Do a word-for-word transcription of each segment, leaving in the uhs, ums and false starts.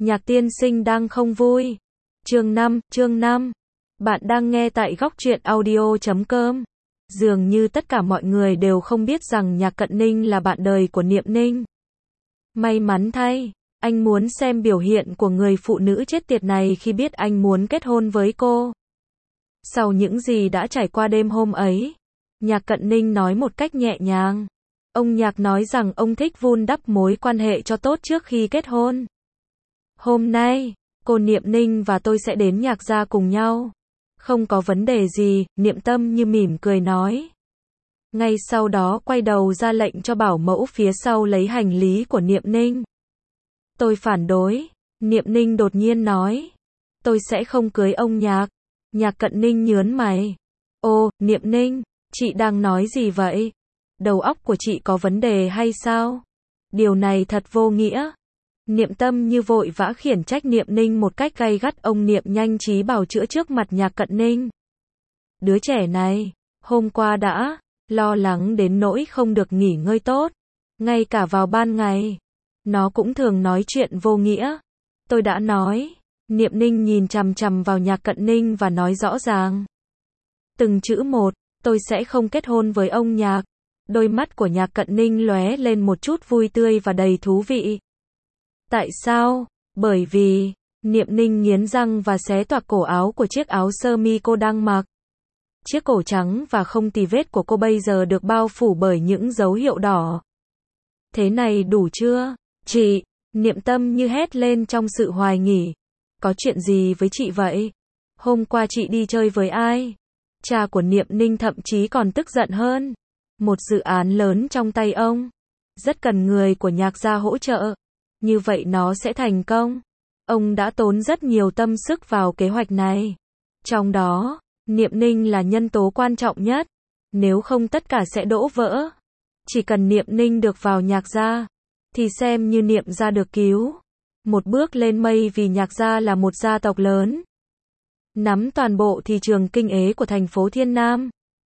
Nhạc tiên sinh đang không vui. Chương năm, chương năm. Bạn đang nghe tại góc truyện audio chấm com. Dường như tất cả mọi người đều không biết rằng Nhạc Cận Ninh là bạn đời của Niệm Ninh. May mắn thay, anh muốn xem biểu hiện của người phụ nữ chết tiệt này khi biết anh muốn kết hôn với cô. Sau những gì đã trải qua đêm hôm ấy, Nhạc Cận Ninh nói một cách nhẹ nhàng. Ông Nhạc nói rằng ông thích vun đắp mối quan hệ cho tốt trước khi kết hôn. Hôm nay, cô Niệm Ninh và tôi sẽ đến Nhạc gia cùng nhau. Không có vấn đề gì, Niệm Tâm như mỉm cười nói. Ngay sau đó quay đầu ra lệnh cho bảo mẫu phía sau lấy hành lý của Niệm Ninh. Tôi phản đối, Niệm Ninh đột nhiên nói. Tôi sẽ không cưới ông Nhạc. Nhạc Cận Ninh nhớn mày. Ô, Niệm Ninh, chị đang nói gì vậy? Đầu óc của chị có vấn đề hay sao? Điều này thật vô nghĩa. Niệm Tâm như vội vã khiển trách Niệm Ninh một cách gay gắt. Ông Niệm nhanh trí bào chữa trước mặt Nhạc Cận Ninh. Đứa trẻ này, hôm qua đã lo lắng đến nỗi không được nghỉ ngơi tốt. Ngay cả vào ban ngày, nó cũng thường nói chuyện vô nghĩa. Tôi đã nói. Niệm Ninh nhìn chằm chằm vào Nhạc Cận Ninh và nói rõ ràng. Từng chữ một, tôi sẽ không kết hôn với ông Nhạc. Đôi mắt của Nhạc Cận Ninh lóe lên một chút vui tươi và đầy thú vị. Tại sao? Bởi vì, Niệm Ninh nghiến răng và xé toạc cổ áo của chiếc áo sơ mi cô đang mặc. Chiếc cổ trắng và không tì vết của cô bây giờ được bao phủ bởi những dấu hiệu đỏ. Thế này đủ chưa? Chị, Niệm Tâm như hét lên trong sự hoài nghi. Có chuyện gì với chị vậy? Hôm qua chị đi chơi với ai? Cha của Niệm Ninh thậm chí còn tức giận hơn. Một dự án lớn trong tay ông. Rất cần người của Nhạc gia hỗ trợ. Như vậy nó sẽ thành công. Ông đã tốn rất nhiều tâm sức vào kế hoạch này. Trong đó, Niệm Ninh là nhân tố quan trọng nhất. Nếu không tất cả sẽ đổ vỡ. Chỉ cần Niệm Ninh được vào Nhạc gia, thì xem như Niệm gia được cứu. Một bước lên mây vì Nhạc gia là một gia tộc lớn. Nắm toàn bộ thị trường kinh tế của thành phố Thiên Nam.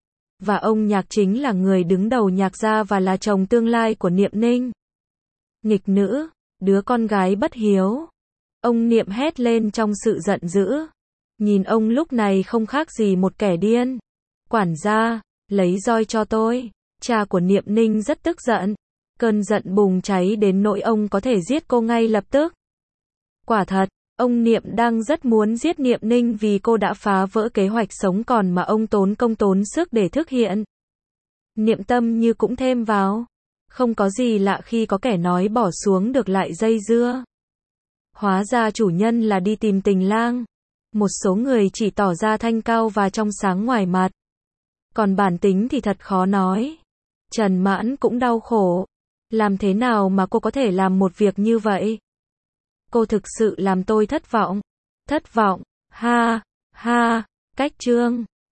Và ông Nhạc chính là người đứng đầu Nhạc gia và là chồng tương lai của Niệm Ninh. Nghịch nữ, đứa con gái bất hiếu. Ông Niệm hét lên trong sự giận dữ. Nhìn ông lúc này không khác gì một kẻ điên. Quản gia, lấy roi cho tôi. Cha của Niệm Ninh rất tức giận. Cơn giận bùng cháy đến nỗi ông có thể giết cô ngay lập tức. Quả thật, ông Niệm đang rất muốn giết Niệm Ninh vì cô đã phá vỡ kế hoạch sống còn mà ông tốn công tốn sức để thực hiện. Niệm Tâm như cũng thêm vào. Không có gì lạ khi có kẻ nói bỏ xuống được lại dây dưa. Hóa ra chủ nhân là đi tìm tình lang. Một số người chỉ tỏ ra thanh cao và trong sáng ngoài mặt. Còn bản tính thì thật khó nói. Trần Mãn cũng đau khổ. Làm thế nào mà cô có thể làm một việc như vậy? Cô thực sự làm tôi thất vọng. Thất vọng, ha, ha, cách chương.